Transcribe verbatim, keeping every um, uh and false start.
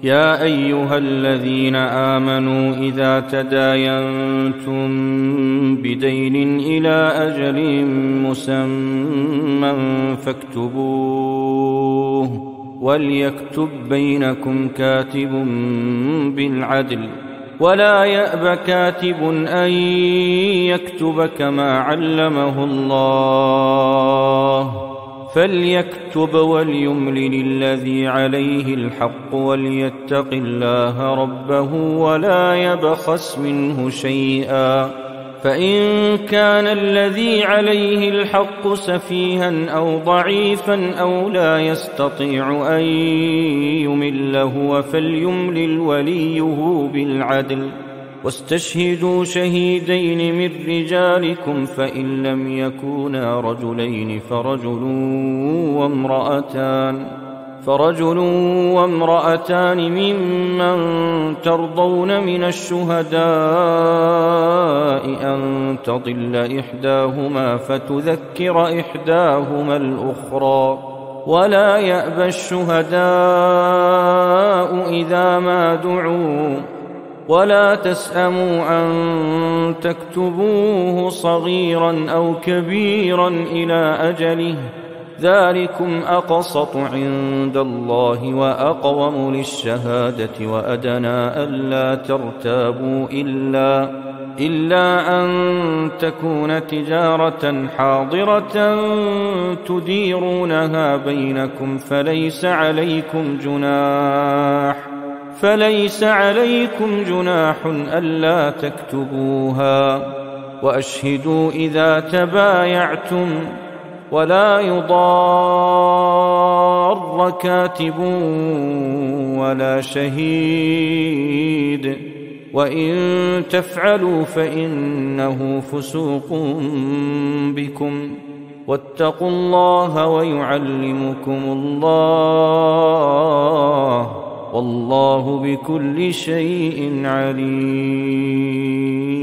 يا أيها الذين آمنوا إذا تداينتم بدين إلى أجل مسمى فاكتبوه وليكتب بينكم كاتب بالعدل ولا يأب كاتب أن يكتب كما علمه الله فليكتب وليملل الذي عليه الحق وليتق الله ربه ولا يبخس منه شيئا فإن كان الذي عليه الحق سفيها أو ضعيفا أو لا يستطيع أن يمل هو فليملل وليه بالعدل واستشهدوا شهيدين من رجالكم فإن لم يكونا رجلين فرجل وامرأتان فرجل وامرأتان ممن ترضون من الشهداء أن تضل إحداهما فتذكر إحداهما الأخرى ولا يأبى الشهداء إذا ما دعوا ولا تسأموا أن تكتبوه صغيرا أو كبيرا إلى أجله ذلكم أقسط عند الله وأقوم للشهادة وأدنى ألا ترتابوا إلا, إلا أن تكون تجارة حاضرة تديرونها بينكم فليس عليكم جناح فليس عليكم جناح ألا تكتبوها وأشهدوا إذا تبايعتم ولا يضار كاتب ولا شهيد وإن تفعلوا فإنه فسوق بكم واتقوا الله ويعلمكم الله والله بكل شيء عليم.